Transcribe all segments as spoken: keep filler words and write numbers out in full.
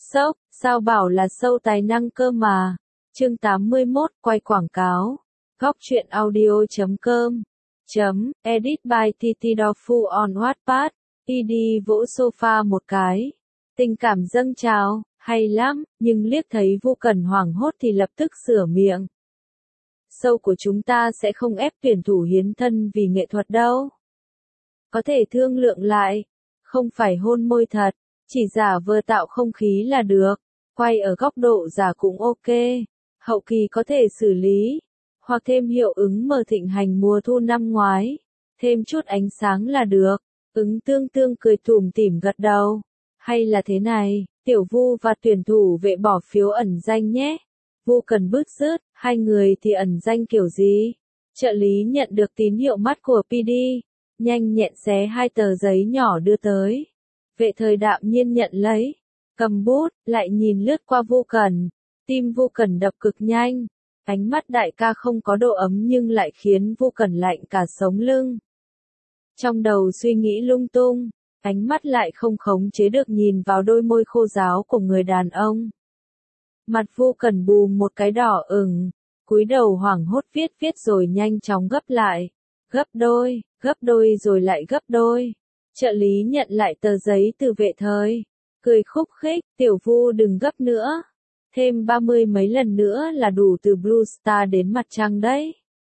Sốc, sao bảo là sâu tài năng cơ mà. Chương tám mươi mốt, quay quảng cáo. Góc truyện audio chấm com. Chấm, edit by Titi Dofu on Wattpad. Y đi vỗ sofa một cái. Tình cảm dâng trào, hay lắm, nhưng liếc thấy Vu Cần hoảng hốt thì lập tức sửa miệng. Show của chúng ta sẽ không ép tuyển thủ hiến thân vì nghệ thuật đâu. Có thể thương lượng lại. Không phải hôn môi thật, chỉ giả vờ tạo không khí là được. Quay ở góc độ giả cũng ok. Hậu kỳ có thể xử lý. Hoặc thêm hiệu ứng mờ thịnh hành mùa thu năm ngoái. Thêm chút ánh sáng là được. Ứng tương tương cười tủm tỉm gật đầu. Hay là thế này, Tiểu Vu và tuyển thủ vệ bỏ phiếu ẩn danh nhé. Vu Cần bứt rứt, hai người thì ẩn danh kiểu gì? Trợ lý nhận được tín hiệu mắt của pê đê, nhanh nhẹn xé hai tờ giấy nhỏ đưa tới. Vệ Thời đạm nhiên nhận lấy, cầm bút, lại nhìn lướt qua Vu Cần. Tim Vu Cần đập cực nhanh, ánh mắt đại ca không có độ ấm nhưng lại khiến Vu Cần lạnh cả sống lưng. Trong đầu suy nghĩ lung tung, ánh mắt lại không khống chế được nhìn vào đôi môi khô ráo của người đàn ông. Mặt Vu Cần bù một cái đỏ ửng, cúi đầu hoảng hốt viết viết rồi nhanh chóng gấp lại. Gấp đôi, gấp đôi rồi lại gấp đôi. Trợ lý nhận lại tờ giấy từ Vệ Thời, cười khúc khích, Tiểu Vu đừng gấp nữa. Thêm ba mươi mấy lần nữa là đủ từ Blue Star đến mặt trăng đấy.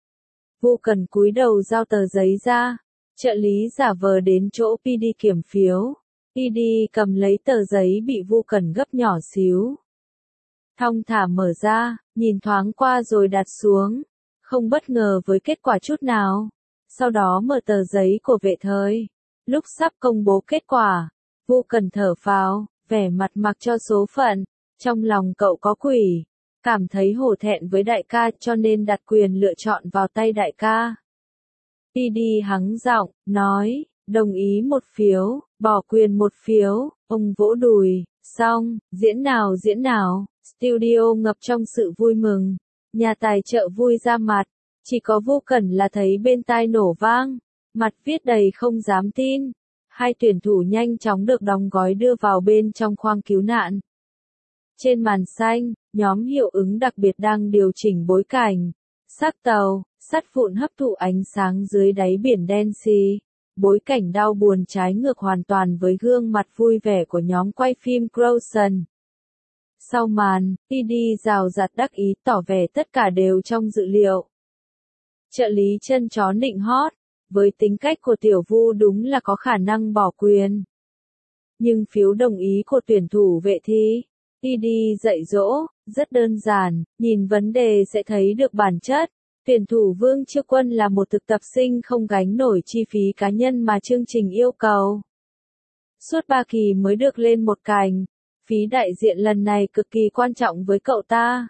Vu Cần cúi đầu giao tờ giấy ra, trợ lý giả vờ đến chỗ pê đê kiểm phiếu. pê đê cầm lấy tờ giấy bị Vu Cần gấp nhỏ xíu. Thong thả mở ra, nhìn thoáng qua rồi đặt xuống, không bất ngờ với kết quả chút nào. Sau đó mở tờ giấy của Vệ Thời. Lúc sắp công bố kết quả, Vu Cần thở phào, vẻ mặt mặc cho số phận. Trong lòng cậu có quỷ, cảm thấy hổ thẹn với đại ca cho nên đặt quyền lựa chọn vào tay đại ca. pê đê hắng giọng, nói, đồng ý một phiếu, bỏ quyền một phiếu, ông vỗ đùi, xong, diễn nào diễn nào, studio ngập trong sự vui mừng, nhà tài trợ vui ra mặt, chỉ có Vu Cần là thấy bên tai nổ vang, mặt viết đầy không dám tin. Hai tuyển thủ nhanh chóng được đóng gói đưa vào bên trong khoang cứu nạn. Trên màn xanh, nhóm hiệu ứng đặc biệt đang điều chỉnh bối cảnh. Xác tàu, sắt vụn hấp thụ ánh sáng dưới đáy biển đen xì. Bối cảnh đau buồn trái ngược hoàn toàn với gương mặt vui vẻ của nhóm quay phim Crowson. Sau màn, pê đê rào rạt đắc ý tỏ vẻ tất cả đều trong dự liệu. Trợ lý chân chó nịnh hót, với tính cách của Tiểu Vu đúng là có khả năng bỏ quyền. Nhưng phiếu đồng ý của tuyển thủ Vệ thì, pê đê dạy dỗ, rất đơn giản, nhìn vấn đề sẽ thấy được bản chất. Tuyển thủ Vương Chiêu Quân là một thực tập sinh không gánh nổi chi phí cá nhân mà chương trình yêu cầu. Suốt ba kỳ mới được lên một cành, phí đại diện lần này cực kỳ quan trọng với cậu ta.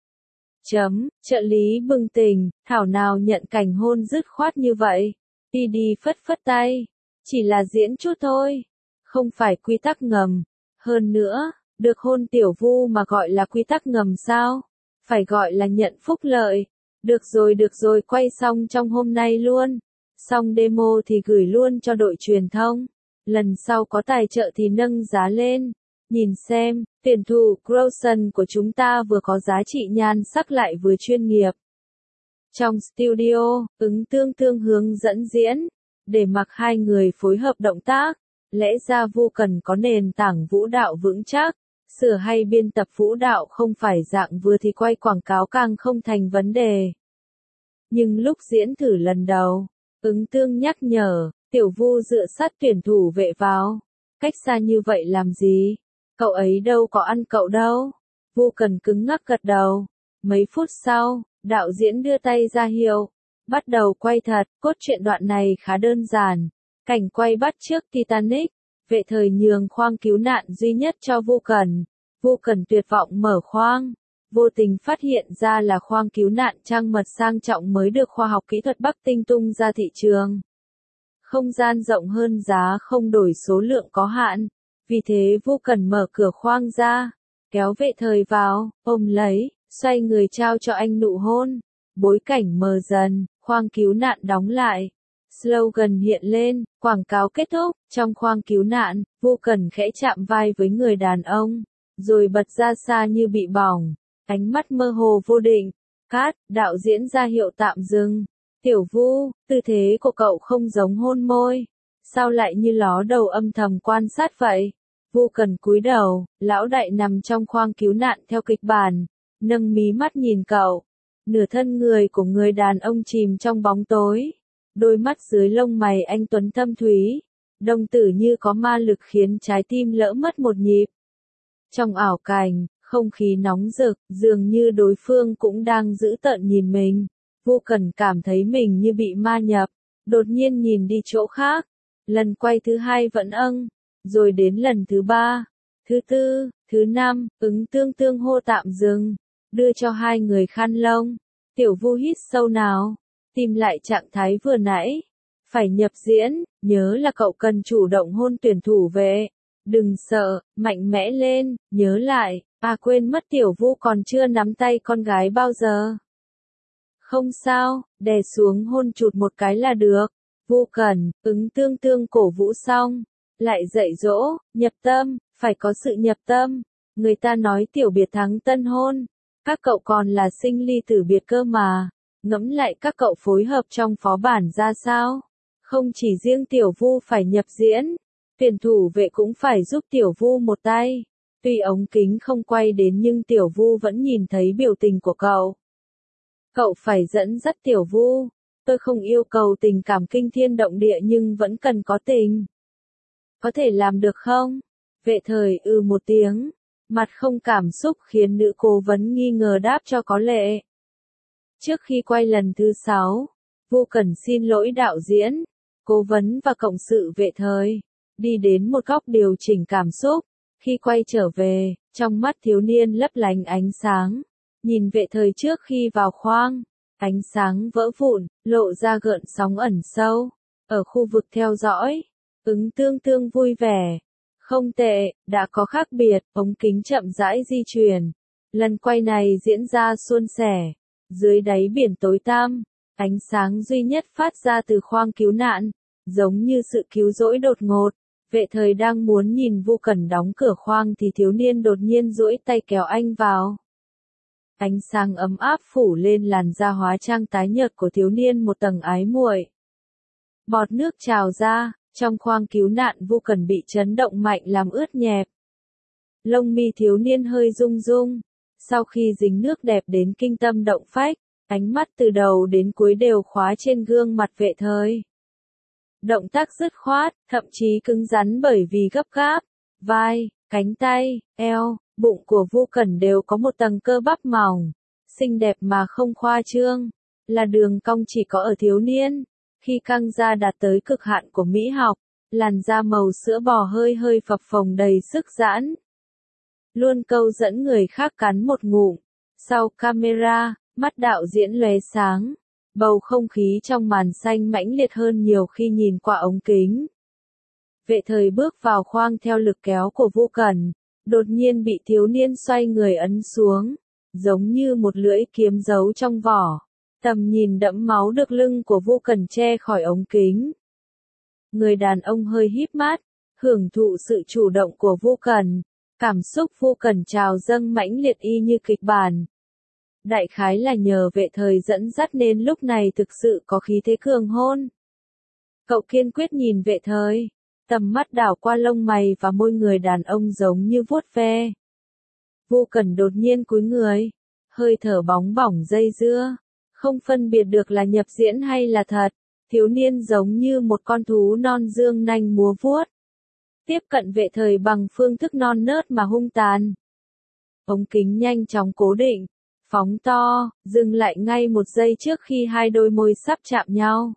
Chấm, trợ lý bừng tỉnh, thảo nào nhận cảnh hôn dứt khoát như vậy. pê đê phất phất tay, chỉ là diễn chút thôi, không phải quy tắc ngầm. Hơn nữa, được hôn Tiểu Vu mà gọi là quy tắc ngầm sao? Phải gọi là nhận phúc lợi. Được rồi được rồi, quay xong trong hôm nay luôn. Xong demo thì gửi luôn cho đội truyền thông. Lần sau có tài trợ thì nâng giá lên. Nhìn xem, tuyển thủ Crowson của chúng ta vừa có giá trị nhan sắc lại vừa chuyên nghiệp. Trong studio, ứng tương tương hướng dẫn diễn. Để mặc hai người phối hợp động tác. Lẽ ra Vu Cần có nền tảng vũ đạo vững chắc. Sửa hay biên tập vũ đạo không phải dạng vừa thì quay quảng cáo càng không thành vấn đề. Nhưng lúc diễn thử lần đầu, ứng tương nhắc nhở, Tiểu Vu dựa sát tuyển thủ Vệ vào. Cách xa như vậy làm gì? Cậu ấy đâu có ăn cậu đâu. Vu Cần cứng ngắc gật đầu. Mấy phút sau, đạo diễn đưa tay ra hiệu. Bắt đầu quay thật, cốt truyện đoạn này khá đơn giản. Cảnh quay bắt chước Titanic. Vệ Thời nhường khoang cứu nạn duy nhất cho Vu Cần. Vu Cần tuyệt vọng mở khoang. Vô tình phát hiện ra là khoang cứu nạn trang mật sang trọng mới được khoa học kỹ thuật Bắc Tinh tung ra thị trường. Không gian rộng hơn giá không đổi số lượng có hạn. Vì thế Vu Cần mở cửa khoang ra, kéo Vệ Thời vào, ôm lấy, xoay người trao cho anh nụ hôn. Bối cảnh mờ dần, khoang cứu nạn đóng lại. Slogan hiện lên, quảng cáo kết thúc, trong khoang cứu nạn, Vu Cần khẽ chạm vai với người đàn ông. rồi bật ra xa như bị bỏng, ánh mắt mơ hồ vô định. Cát, đạo diễn ra hiệu tạm dừng. Tiểu Vu, tư thế của cậu không giống hôn môi, sao lại như ló đầu âm thầm quan sát vậy? Vu Cần cúi đầu, lão đại nằm trong khoang cứu nạn theo kịch bản, nâng mí mắt nhìn cậu. Nửa thân người của người đàn ông chìm trong bóng tối, đôi mắt dưới lông mày anh tuấn thâm thúy, đồng tử như có ma lực khiến trái tim lỡ mất một nhịp. Trong ảo cảnh, không khí nóng rực, dường như đối phương cũng đang giữ tợn nhìn mình. Vu Cần cảm thấy mình như bị ma nhập, đột nhiên nhìn đi chỗ khác. Lần quay thứ hai vẫn âng, rồi đến lần thứ ba, thứ tư, thứ năm, ứng tương tương hô tạm dừng, đưa cho hai người khăn lông. Tiểu Vu hít sâu nào, tìm lại trạng thái vừa nãy. Phải nhập diễn, nhớ là cậu cần chủ động hôn tuyển thủ vệ. Đừng sợ, mạnh mẽ lên, nhớ lại, à quên mất Tiểu Vu còn chưa nắm tay con gái bao giờ. Không sao, đè xuống hôn chụt một cái là được. Vu Cần, ứng tương tương cổ vũ xong, lại dạy dỗ, nhập tâm, phải có sự nhập tâm. Người ta nói tiểu biệt thắng tân hôn, các cậu còn là sinh ly tử biệt cơ mà. Ngẫm lại các cậu phối hợp trong phó bản ra sao? Không chỉ riêng Tiểu Vu phải nhập diễn, tuyển thủ vệ cũng phải giúp Tiểu Vu một tay. Tuy ống kính không quay đến nhưng Tiểu Vu vẫn nhìn thấy biểu tình của cậu. Cậu phải dẫn dắt Tiểu Vu. Tôi không yêu cầu tình cảm kinh thiên động địa nhưng vẫn cần có tình. Có thể làm được không? Vệ Thời ư một tiếng, mặt không cảm xúc khiến nữ cố vấn nghi ngờ đáp cho có lệ. Trước khi quay lần thứ sáu, Vu Cần xin lỗi đạo diễn, cố vấn và cộng sự Vệ Thời, đi đến một góc điều chỉnh cảm xúc. Khi quay trở về, trong mắt thiếu niên lấp lánh ánh sáng, nhìn Vệ Thời trước khi vào khoang. Ánh sáng vỡ vụn, lộ ra gợn sóng ẩn sâu. Ở khu vực theo dõi, ứng tương tương vui vẻ. Không tệ, đã có khác biệt, ống kính chậm rãi di chuyển. Lần quay này diễn ra suôn sẻ. Dưới đáy biển tối tăm, ánh sáng duy nhất phát ra từ khoang cứu nạn, giống như sự cứu rỗi đột ngột. Vệ Thời đang muốn nhìn Vu Cần đóng cửa khoang thì thiếu niên đột nhiên duỗi tay kéo anh vào. Ánh sáng ấm áp phủ lên làn da hóa trang tái nhợt của thiếu niên một tầng ái muội. Bọt nước trào ra, trong khoang cứu nạn Vu Cần bị chấn động mạnh làm ướt nhẹp. Lông mi thiếu niên hơi rung rung. Sau khi dính nước đẹp đến kinh tâm động phách, ánh mắt từ đầu đến cuối đều khóa trên gương mặt Vệ Thời. Động tác dứt khoát, thậm chí cứng rắn bởi vì gấp gáp. Vai, cánh tay, eo, bụng của Vu Cần đều có một tầng cơ bắp mỏng, xinh đẹp mà không khoa trương, là đường cong chỉ có ở thiếu niên. Khi căng da đạt tới cực hạn của mỹ học, làn da màu sữa bò hơi hơi phập phồng đầy sức giãn. Luôn câu dẫn người khác cắn một ngụm. Sau camera, mắt đạo diễn lóe sáng. Bầu không khí trong màn xanh mãnh liệt hơn nhiều khi nhìn qua ống kính. Vệ Thời bước vào khoang theo lực kéo của Vu Cần, đột nhiên bị thiếu niên xoay người ấn xuống, giống như một lưỡi kiếm giấu trong vỏ. Tầm nhìn đẫm máu được lưng của Vu Cần che khỏi ống kính. Người đàn ông hơi híp mắt, hưởng thụ sự chủ động của Vu Cần. Cảm xúc Vu Cần trào dâng mãnh liệt y như kịch bản. Đại khái là nhờ Vệ Thời dẫn dắt nên lúc này thực sự có khí thế cường hôn. Cậu kiên quyết nhìn Vệ Thời, tầm mắt đảo qua lông mày và môi người đàn ông giống như vuốt ve. Vu Cần đột nhiên cúi người, hơi thở bóng bỏng dây dưa, không phân biệt được là nhập diễn hay là thật. Thiếu niên giống như một con thú non dương nanh múa vuốt, tiếp cận Vệ Thời bằng phương thức non nớt mà hung tàn. Ống kính nhanh chóng cố định, phóng to, dừng lại ngay một giây trước khi hai đôi môi sắp chạm nhau.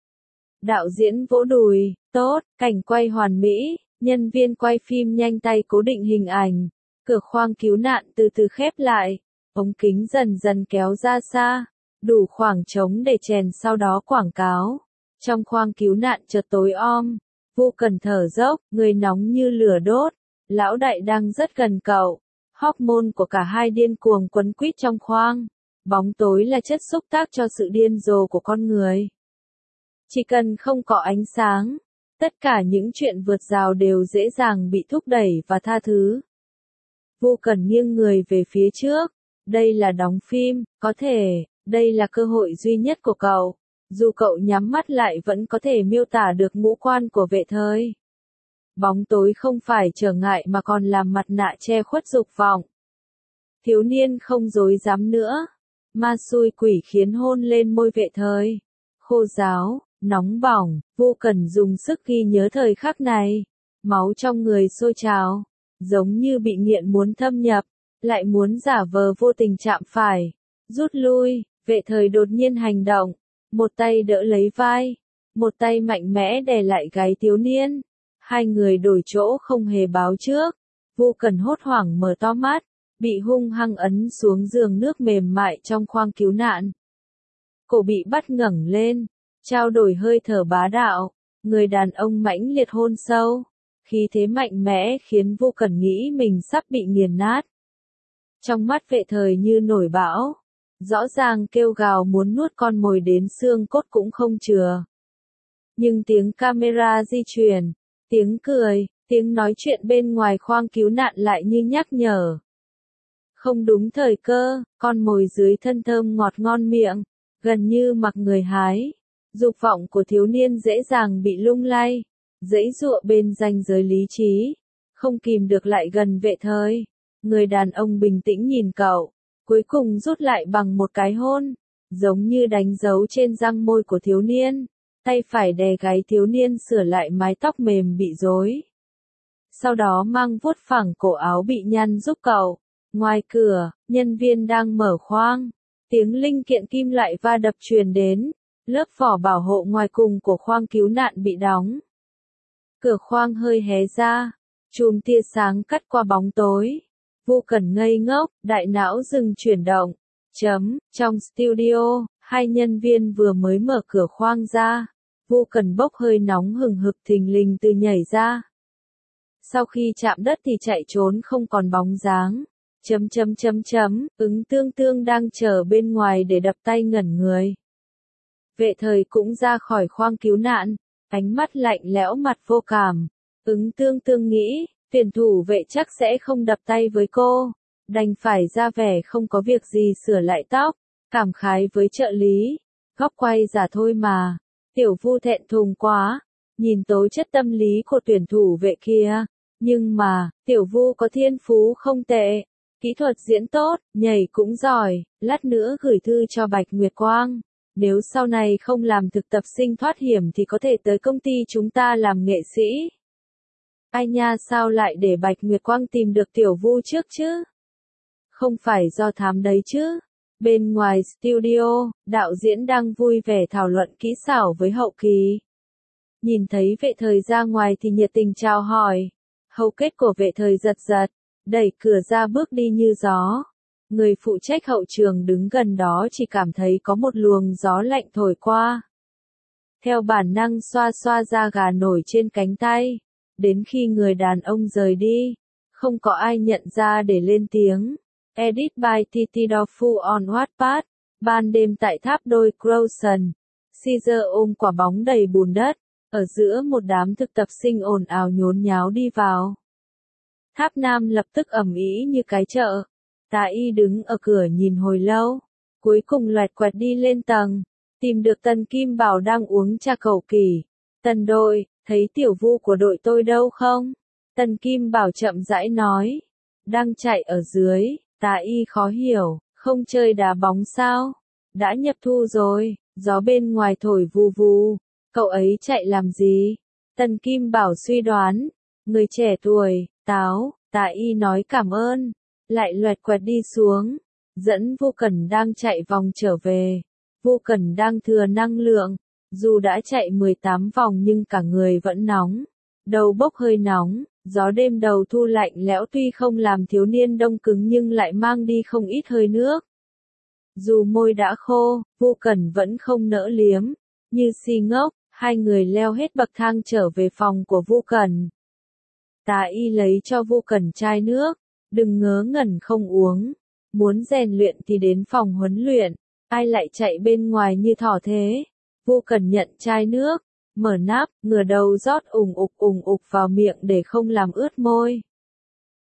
Đạo diễn vỗ đùi, tốt, cảnh quay hoàn mỹ, nhân viên quay phim nhanh tay cố định hình ảnh. Cửa khoang cứu nạn từ từ khép lại, ống kính dần dần kéo ra xa, đủ khoảng trống để chèn sau đó quảng cáo. Trong khoang cứu nạn chợt tối om, Vu Cần thở dốc, người nóng như lửa đốt. Lão đại đang rất gần cậu. Hormone của cả hai điên cuồng quấn quýt trong khoang. Bóng tối là chất xúc tác cho sự điên rồ của con người. Chỉ cần không có ánh sáng, tất cả những chuyện vượt rào đều dễ dàng bị thúc đẩy và tha thứ. Vu Cẩn nghiêng người về phía trước. Đây là đóng phim, có thể, đây là cơ hội duy nhất của cậu. Dù cậu nhắm mắt lại vẫn có thể miêu tả được ngũ quan của Vệ Thời. Bóng tối không phải trở ngại mà còn làm mặt nạ che khuất dục vọng. Thiếu niên không dối dám nữa. Ma xui quỷ khiến hôn lên môi Vệ Thời. Khô ráo, nóng bỏng, Vu Cẩn dùng sức ghi nhớ thời khắc này. Máu trong người sôi trào, giống như bị nghiện muốn thâm nhập, lại muốn giả vờ vô tình chạm phải. Rút lui, Vệ Thời đột nhiên hành động, một tay đỡ lấy vai, một tay mạnh mẽ đè lại gáy thiếu niên. Hai người đổi chỗ không hề báo trước. Vu Cẩn hốt hoảng mở to mắt, bị hung hăng ấn xuống giường nước mềm mại trong khoang cứu nạn. Cổ bị bắt ngẩng lên, trao đổi hơi thở bá đạo, người đàn ông mãnh liệt hôn sâu, khí thế mạnh mẽ khiến Vu Cẩn nghĩ mình sắp bị nghiền nát. Trong mắt Vệ Thời như nổi bão, rõ ràng kêu gào muốn nuốt con mồi đến xương cốt cũng không chừa. Nhưng tiếng camera di chuyển, tiếng cười, tiếng nói chuyện bên ngoài khoang cứu nạn lại như nhắc nhở. Không đúng thời cơ, con mồi dưới thân thơm ngọt ngon miệng, gần như mặc người hái. Dục vọng của thiếu niên dễ dàng bị lung lay, giãy giụa bên ranh giới lý trí, không kìm được lại gần Vệ Thời. Người đàn ông bình tĩnh nhìn cậu, cuối cùng rút lại bằng một cái hôn, giống như đánh dấu trên răng môi của thiếu niên. Tay phải đè gáy thiếu niên sửa lại mái tóc mềm bị rối. Sau đó mang vuốt phẳng cổ áo bị nhăn giúp cậu. Ngoài cửa, nhân viên đang mở khoang. Tiếng linh kiện kim loại va đập truyền đến. Lớp vỏ bảo hộ ngoài cùng của khoang cứu nạn bị đóng. Cửa khoang hơi hé ra. Chùm tia sáng cắt qua bóng tối. Vu Cẩn ngây ngốc, đại não dừng chuyển động. Chấm, trong studio, hai nhân viên vừa mới mở cửa khoang ra. Vu Cẩn bốc hơi nóng hừng hực thình lình từ nhảy ra. Sau khi chạm đất thì chạy trốn không còn bóng dáng. Chấm chấm chấm chấm, ứng tương tương đang chờ bên ngoài để đập tay ngẩn người. Vệ Thời cũng ra khỏi khoang cứu nạn, ánh mắt lạnh lẽo mặt vô cảm. Ứng tương tương nghĩ, tuyển thủ Vệ chắc sẽ không đập tay với cô. Đành phải ra vẻ không có việc gì sửa lại tóc, cảm khái với trợ lý. Góc quay giả thôi mà. Tiểu Vu thẹn thùng quá, nhìn tố chất tâm lý của tuyển thủ Vệ kia. Nhưng mà, Tiểu Vu có thiên phú không tệ, kỹ thuật diễn tốt, nhảy cũng giỏi, lát nữa gửi thư cho Bạch Nguyệt Quang. Nếu sau này không làm thực tập sinh thoát hiểm thì có thể tới công ty chúng ta làm nghệ sĩ. Ai nha, sao lại để Bạch Nguyệt Quang tìm được Tiểu Vu trước chứ? Không phải do thám đấy chứ? Bên ngoài studio, đạo diễn đang vui vẻ thảo luận kỹ xảo với hậu kỳ. Nhìn thấy Vệ Thời ra ngoài thì nhiệt tình chào hỏi. Hầu kết của Vệ Thời giật giật, đẩy cửa ra bước đi như gió. Người phụ trách hậu trường đứng gần đó chỉ cảm thấy có một luồng gió lạnh thổi qua. Theo bản năng xoa xoa da gà nổi trên cánh tay. Đến khi người đàn ông rời đi, không có ai nhận ra để lên tiếng. Edit by Titi Dofu on Wattpad. Ban đêm tại tháp đôi Crowson, Caesar ôm quả bóng đầy bùn đất, ở giữa một đám thực tập sinh ồn ào nhốn nháo đi vào. Tháp Nam lập tức ầm ĩ như cái chợ. Tà Y đứng ở cửa nhìn hồi lâu, cuối cùng loẹt quẹt đi lên tầng, tìm được Tần Kim Bảo đang uống trà cầu kỳ. Tần đội, thấy Tiểu Vu của đội tôi đâu không? Tần Kim Bảo chậm rãi nói. Đang chạy ở dưới. Tà Y khó hiểu, không chơi đá bóng sao? Đã nhập thu rồi, gió bên ngoài thổi vù vù, cậu ấy chạy làm gì? Tần Kim Bảo suy đoán, người trẻ tuổi, táo. Tà Y nói cảm ơn, lại loẹt quẹt đi xuống, dẫn Vu Cẩn đang chạy vòng trở về. Vu Cẩn đang thừa năng lượng, dù đã chạy mười tám vòng nhưng cả người vẫn nóng, đầu bốc hơi nóng. Gió đêm đầu thu lạnh lẽo tuy không làm thiếu niên đông cứng nhưng lại mang đi không ít hơi nước. Dù môi đã khô, Vu Cẩn vẫn không nỡ liếm. Như si ngốc, hai người leo hết bậc thang trở về phòng của Vu Cẩn. Tà Y lấy cho Vu Cẩn chai nước. Đừng ngớ ngẩn không uống. Muốn rèn luyện thì đến phòng huấn luyện. Ai lại chạy bên ngoài như thỏ thế? Vu Cẩn nhận chai nước. Mở nắp, ngửa đầu rót ùng ục ùng ục vào miệng để không làm ướt môi.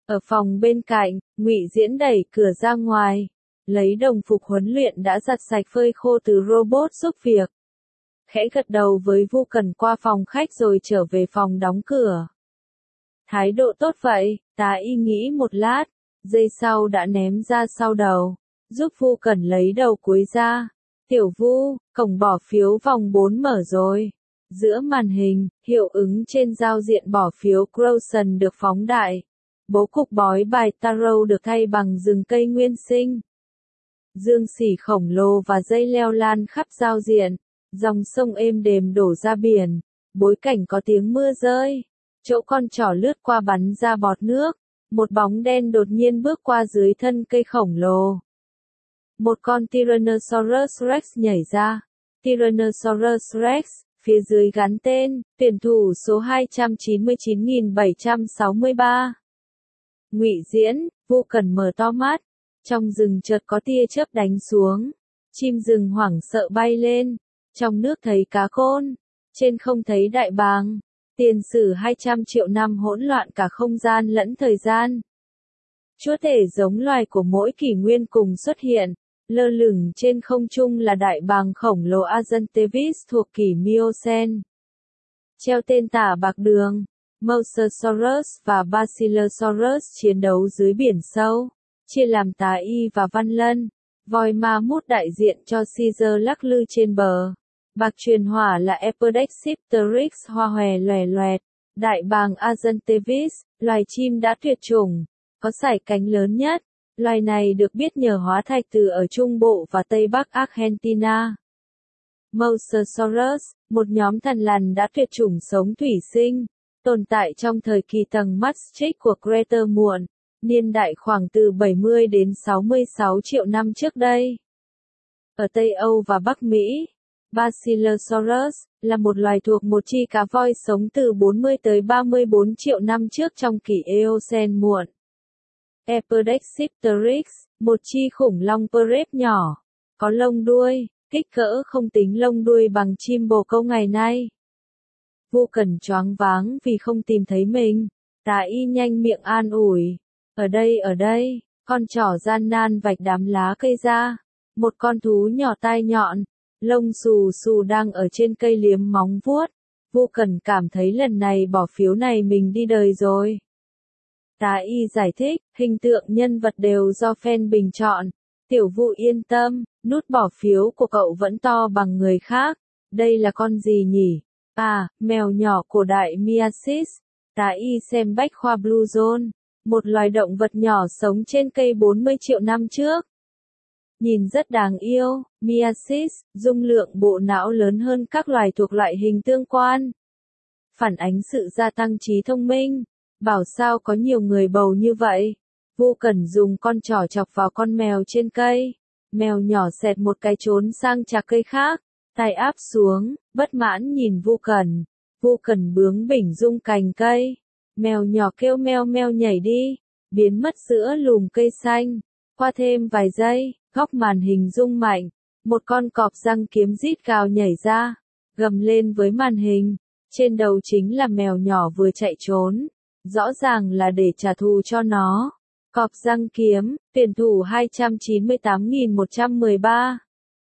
Ở phòng bên cạnh, Ngụy Diễn đẩy cửa ra ngoài, lấy đồng phục huấn luyện đã giặt sạch phơi khô từ robot giúp việc. Khẽ gật đầu với Vu Cẩn qua phòng khách rồi trở về phòng đóng cửa. Thái độ tốt vậy, tá y nghĩ một lát, giây sau đã ném ra sau đầu, giúp Vu Cẩn lấy đầu cuối ra. Tiểu Vu, cổng bỏ phiếu vòng bốn mở rồi. Giữa màn hình, hiệu ứng trên giao diện bỏ phiếu Crowson được phóng đại. Bố cục bói bài tarot được thay bằng rừng cây nguyên sinh. Dương xỉ khổng lồ và dây leo lan khắp giao diện. Dòng sông êm đềm đổ ra biển. Bối cảnh có tiếng mưa rơi. Chỗ con trỏ lướt qua bắn ra bọt nước. Một bóng đen đột nhiên bước qua dưới thân cây khổng lồ. Một con Tyrannosaurus Rex nhảy ra. Tyrannosaurus Rex, phía dưới gắn tên, tuyển thủ số hai trăm chín mươi chín nghìn bảy trăm sáu mươi ba. Ngụy Diễn, Vu Cẩn mở to mắt. Trong rừng chợt có tia chớp đánh xuống. Chim rừng hoảng sợ bay lên. Trong nước thấy cá khôn. Trên không thấy đại bàng. Tiền sử hai trăm triệu năm hỗn loạn cả không gian lẫn thời gian. Chúa tể giống loài của mỗi kỷ nguyên cùng xuất hiện. Lơ lửng trên không trung là đại bàng khổng lồ Argentavis thuộc kỷ Miocene. Treo tên tả bạc đường, Mosasaurus và Basilosaurus chiến đấu dưới biển sâu, chia làm tá y và văn lân. Voi ma mút đại diện cho Caesar lắc lư trên bờ. Bạc truyền hỏa là Epodexipteryx hoa hòe loè loẹt. Đại bàng Argentavis, loài chim đã tuyệt chủng, có sải cánh lớn nhất. Loài này được biết nhờ hóa thạch từ ở Trung Bộ và Tây Bắc Argentina. Mosasaurus, một nhóm thằn lằn đã tuyệt chủng sống thủy sinh, tồn tại trong thời kỳ tầng Maastricht của Creta muộn, niên đại khoảng từ bảy mươi đến sáu mươi sáu triệu năm trước đây. Ở Tây Âu và Bắc Mỹ, Basilosaurus là một loài thuộc một chi cá voi sống từ bốn mươi tới ba mươi bốn triệu năm trước trong kỷ Eocene muộn. Epodexipteryx, một chi khủng long Perep nhỏ, có lông đuôi, kích cỡ không tính lông đuôi bằng chim bồ câu ngày nay. Vu Cẩn choáng váng vì không tìm thấy mình, tá y nhanh miệng an ủi. Ở đây ở đây, con trỏ gian nan vạch đám lá cây ra. Một con thú nhỏ tai nhọn, lông xù xù đang ở trên cây liếm móng vuốt. Vu Cẩn cảm thấy lần này bỏ phiếu này mình đi đời rồi. Tá y giải thích, hình tượng nhân vật đều do fan bình chọn. Tiểu Vu yên tâm, nút bỏ phiếu của cậu vẫn to bằng người khác. Đây là con gì nhỉ? À, mèo nhỏ cổ đại Miasis. Tá y xem bách khoa Blue Zone. Một loài động vật nhỏ sống trên cây bốn mươi triệu năm trước. Nhìn rất đáng yêu, Miasis, dung lượng bộ não lớn hơn các loài thuộc loại hình tương quan. Phản ánh sự gia tăng trí thông minh. Bảo sao có nhiều người bầu như vậy. Vu Cẩn dùng con trỏ chọc vào con mèo trên cây. Mèo nhỏ xẹt một cái trốn sang chạc cây khác. Tay áp xuống, bất mãn nhìn Vu Cẩn. Vu Cẩn bướng bỉnh rung cành cây. Mèo nhỏ kêu meo meo nhảy đi. Biến mất giữa lùm cây xanh. Qua thêm vài giây, góc màn hình rung mạnh. Một con cọp răng kiếm rít gào nhảy ra. Gầm lên với màn hình. Trên đầu chính là mèo nhỏ vừa chạy trốn. Rõ ràng là để trả thù cho nó. Cọp răng kiếm, tuyển thủ hai trăm chín mươi tám nghìn một trăm mười ba.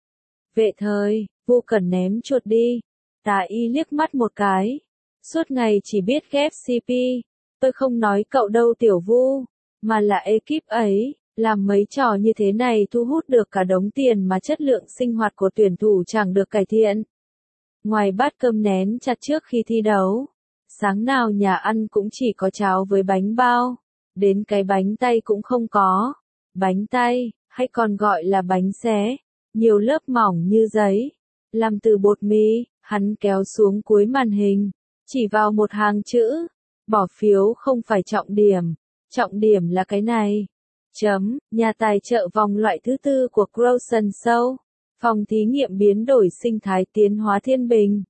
Vệ thời, Vu Cẩn ném chuột đi. Tá y liếc mắt một cái. Suốt ngày chỉ biết ghép xê pê. Tôi không nói cậu đâu Tiểu Vu, mà là ekip ấy. Làm mấy trò như thế này thu hút được cả đống tiền mà chất lượng sinh hoạt của tuyển thủ chẳng được cải thiện. Ngoài bát cơm nén chặt trước khi thi đấu. Sáng nào nhà ăn cũng chỉ có cháo với bánh bao, đến cái bánh tay cũng không có. Bánh tay, hay còn gọi là bánh xé, nhiều lớp mỏng như giấy, làm từ bột mì. Hắn kéo xuống cuối màn hình, chỉ vào một hàng chữ, bỏ phiếu không phải trọng điểm, trọng điểm là cái này. Chấm, nhà tài trợ vòng loại thứ tư của Crowson Show, phòng thí nghiệm biến đổi sinh thái tiến hóa thiên bình.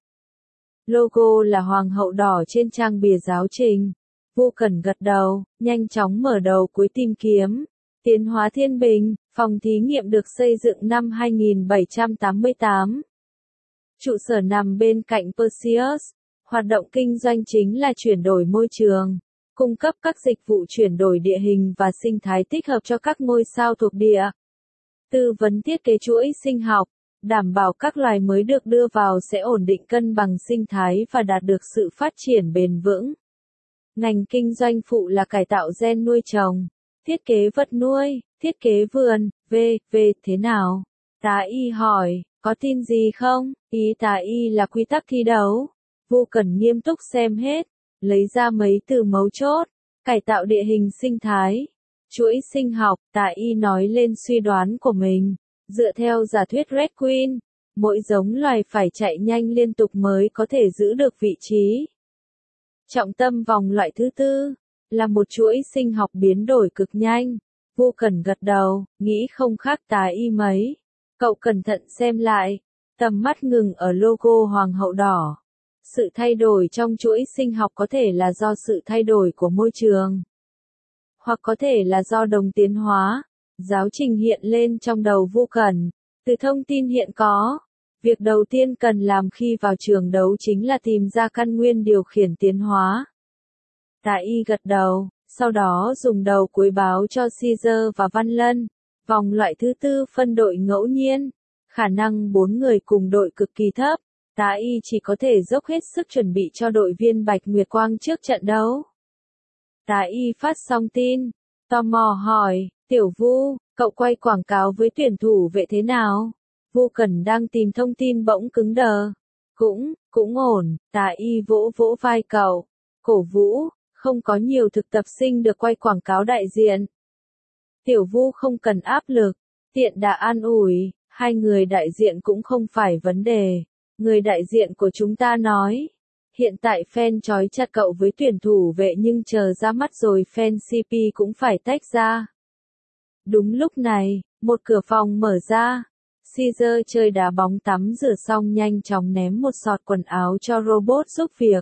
Logo là hoàng hậu đỏ trên trang bìa giáo trình. Vu Cẩn gật đầu, nhanh chóng mở đầu cuối tìm kiếm. Tiến hóa thiên bình, phòng thí nghiệm được xây dựng năm hai nghìn bảy trăm tám mươi tám. Trụ sở nằm bên cạnh Perseus. Hoạt động kinh doanh chính là chuyển đổi môi trường, cung cấp các dịch vụ chuyển đổi địa hình và sinh thái tích hợp cho các ngôi sao thuộc địa. Tư vấn thiết kế chuỗi sinh học, đảm bảo các loài mới được đưa vào sẽ ổn định cân bằng sinh thái và đạt được sự phát triển bền vững. Ngành kinh doanh phụ là cải tạo gen nuôi trồng, thiết kế vật nuôi, thiết kế vườn, vân vân thế nào? Tá y hỏi, có tin gì không? Ý tá y là quy tắc thi đấu. Vô cần nghiêm túc xem hết, lấy ra mấy từ mấu chốt, cải tạo địa hình sinh thái, chuỗi sinh học, tá y nói lên suy đoán của mình. Dựa theo giả thuyết Red Queen, mỗi giống loài phải chạy nhanh liên tục mới có thể giữ được vị trí. Trọng tâm vòng loại thứ tư, là một chuỗi sinh học biến đổi cực nhanh. Vô cần gật đầu, nghĩ không khác tá y mấy. Cậu cẩn thận xem lại, tầm mắt ngừng ở logo hoàng hậu đỏ. Sự thay đổi trong chuỗi sinh học có thể là do sự thay đổi của môi trường, hoặc có thể là do đồng tiến hóa. Giáo trình hiện lên trong đầu Vô Cần, từ thông tin hiện có. Việc đầu tiên cần làm khi vào trường đấu chính là tìm ra căn nguyên điều khiển tiến hóa. Tá y gật đầu, sau đó dùng đầu cuối báo cho Caesar và Văn Lân. Vòng loại thứ tư phân đội ngẫu nhiên, khả năng bốn người cùng đội cực kỳ thấp. Tá y chỉ có thể dốc hết sức chuẩn bị cho đội viên Bạch Nguyệt Quang trước trận đấu. Tá y phát xong tin, tò mò hỏi, Tiểu Vu, cậu quay quảng cáo với tuyển thủ vệ thế nào? Vô Cần đang tìm thông tin bỗng cứng đờ. Cũng, cũng ổn, tá y vỗ vỗ vai cậu. Cổ vũ, không có nhiều thực tập sinh được quay quảng cáo đại diện. Tiểu Vu không cần áp lực, tiện đã an ủi, hai người đại diện cũng không phải vấn đề. Người đại diện của chúng ta nói, hiện tại fan trói chặt cậu với tuyển thủ vệ nhưng chờ ra mắt rồi fan xê pê cũng phải tách ra. Đúng lúc này, một cửa phòng mở ra. Caesar chơi đá bóng tắm rửa xong nhanh chóng ném một sọt quần áo cho robot giúp việc.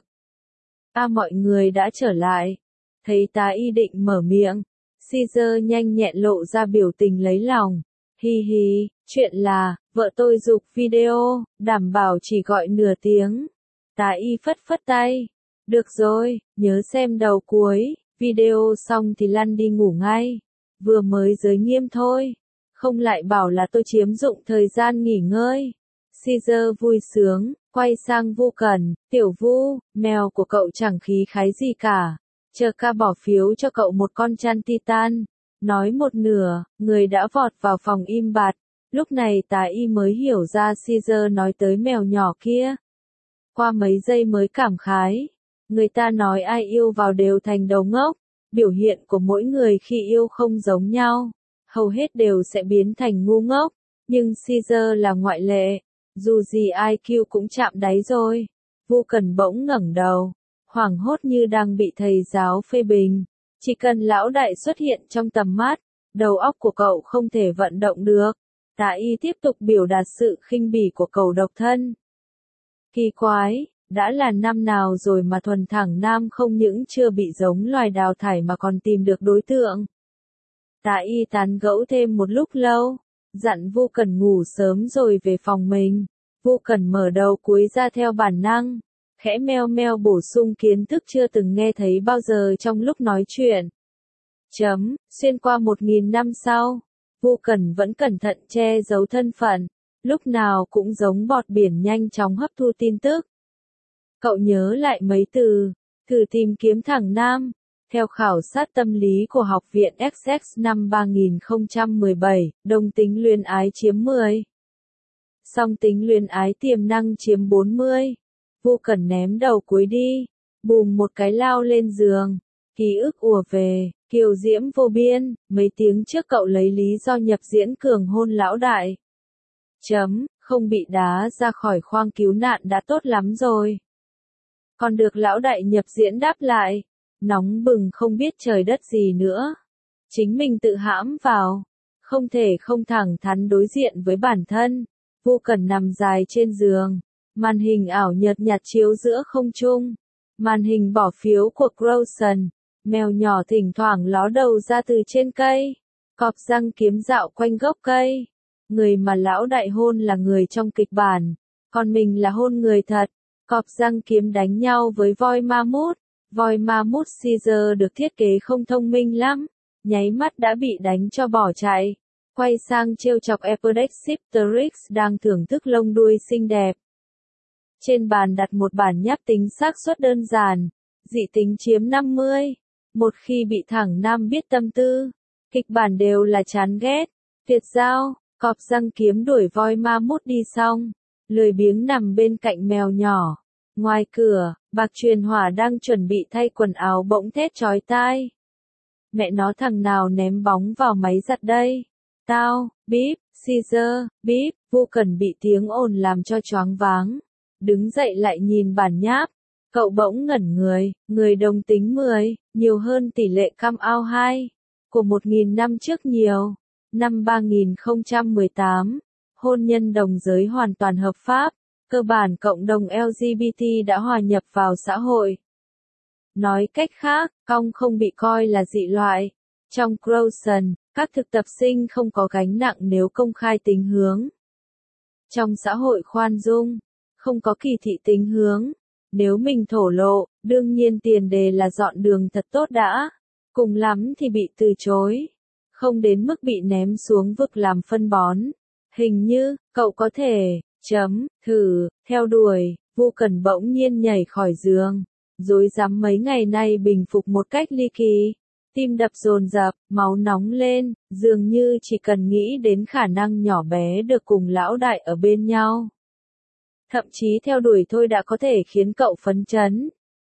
À mọi người đã trở lại. Thấy tá y định mở miệng. Caesar nhanh nhẹn lộ ra biểu tình lấy lòng. Hi hi, chuyện là, vợ tôi giục video, đảm bảo chỉ gọi nửa tiếng. Tá y phất phất tay. Được rồi, nhớ xem đầu cuối, video xong thì lăn đi ngủ ngay. Vừa mới giới nghiêm thôi. Không lại bảo là tôi chiếm dụng thời gian nghỉ ngơi. Caesar vui sướng, quay sang Vô Cần, Tiểu Vu, mèo của cậu chẳng khí khái gì cả. Chờ ca bỏ phiếu cho cậu một con chăn titan. Nói một nửa, người đã vọt vào phòng im bặt. Lúc này tá y mới hiểu ra Caesar nói tới mèo nhỏ kia. Qua mấy giây mới cảm khái. Người ta nói ai yêu vào đều thành đầu ngốc. Biểu hiện của mỗi người khi yêu không giống nhau. Hầu hết đều sẽ biến thành ngu ngốc. Nhưng Caesar là ngoại lệ. Dù gì i kiu cũng chạm đáy rồi. Vô Cần bỗng ngẩng đầu. Hoảng hốt như đang bị thầy giáo phê bình. Chỉ cần lão đại xuất hiện trong tầm mắt, đầu óc của cậu không thể vận động được. Tá y tiếp tục biểu đạt sự khinh bỉ của cậu độc thân. Kỳ quái, đã là năm nào rồi mà thuần thẳng nam không những chưa bị giống loài đào thải mà còn tìm được đối tượng. Tá y tán gẫu thêm một lúc lâu, dặn Vô Cần ngủ sớm rồi về phòng mình. Vô Cần mở đầu cuối ra theo bản năng, khẽ meo meo bổ sung kiến thức chưa từng nghe thấy bao giờ trong lúc nói chuyện. Chấm, xuyên qua một nghìn năm sau, Vô Cần vẫn cẩn thận che giấu thân phận, lúc nào cũng giống bọt biển nhanh chóng hấp thu tin tức. Cậu nhớ lại mấy từ, thử tìm kiếm thẳng nam. Theo khảo sát tâm lý của Học viện Essex năm ba nghìn không trăm mười bảy, đồng tính luyến ái chiếm mười. Song tính luyến ái tiềm năng chiếm bốn mươi. Vô Cần ném đầu cuối đi, bùm một cái lao lên giường. Ký ức ùa về, kiều diễm vô biên, mấy tiếng trước cậu lấy lý do nhập diễn cường hôn lão đại. Chấm, không bị đá ra khỏi khoang cứu nạn đã tốt lắm rồi. Còn được lão đại nhập diễn đáp lại. Nóng bừng không biết trời đất gì nữa. Chính mình tự hãm vào. Không thể không thẳng thắn đối diện với bản thân. Vô Cần nằm dài trên giường. Màn hình ảo nhợt nhạt chiếu giữa không trung. Màn hình bỏ phiếu của Crowson. Mèo nhỏ thỉnh thoảng ló đầu ra từ trên cây. Cọp răng kiếm dạo quanh gốc cây. Người mà lão đại hôn là người trong kịch bản. Còn mình là hôn người thật. Cọp răng kiếm đánh nhau với voi ma mút. Voi ma mút Caesar được thiết kế không thông minh lắm, nháy mắt đã bị đánh cho bỏ chạy. Quay sang trêu chọc Apodexipteryx đang thưởng thức lông đuôi xinh đẹp. Trên bàn đặt một bản nháp tính xác suất đơn giản, dị tính chiếm năm mươi. Một khi bị thẳng nam biết tâm tư, kịch bản đều là chán ghét. Tuyệt giao, cọp răng kiếm đuổi voi ma mút đi xong, lười biếng nằm bên cạnh mèo nhỏ. Ngoài cửa, Bạc Truyền Hỏa đang chuẩn bị thay quần áo bỗng thét chói tai. Mẹ nó thằng nào ném bóng vào máy giặt đây? Tao, bíp, Caesar, bíp, Vô Cần bị tiếng ồn làm cho choáng váng. Đứng dậy lại nhìn bản nháp. Cậu bỗng ngẩn người, người đồng tính mười, nhiều hơn tỷ lệ come out hai của một nghìn năm trước nhiều. Năm ba nghìn không trăm mười tám, hôn nhân đồng giới hoàn toàn hợp pháp, cơ bản cộng đồng L G B T đã hòa nhập vào xã hội. Nói cách khác, cong không bị coi là dị loại. Trong Crowson, các thực tập sinh không có gánh nặng nếu công khai tính hướng. Trong xã hội khoan dung, không có kỳ thị tính hướng. Nếu mình thổ lộ, đương nhiên tiền đề là dọn đường thật tốt đã. Cùng lắm thì bị từ chối. Không đến mức bị ném xuống vực làm phân bón. Hình như, cậu có thể, chấm, thử, theo đuổi. Vô Cần bỗng nhiên nhảy khỏi giường. Rối rắm mấy ngày nay bình phục một cách ly kỳ. Tim đập dồn dập, máu nóng lên, dường như chỉ cần nghĩ đến khả năng nhỏ bé được cùng lão đại ở bên nhau. Thậm chí theo đuổi thôi đã có thể khiến cậu phấn chấn.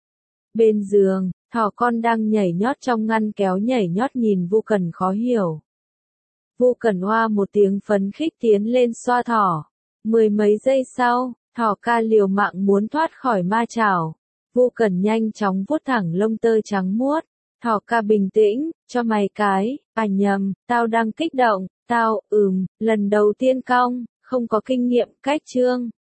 Bên giường, thỏ con đang nhảy nhót trong ngăn kéo nhảy nhót nhìn Vô Cần khó hiểu. Vô Cần hoa một tiếng phấn khích tiến lên xoa thỏ. Mười mấy giây sau, thỏ ca liều mạng muốn thoát khỏi ma chảo. Vô Cần nhanh chóng vuốt thẳng lông tơ trắng muốt. Thỏ ca bình tĩnh, cho mày cái, à nhầm, tao đang kích động, tao, ừm, lần đầu tiên cong, không có kinh nghiệm, cách chương.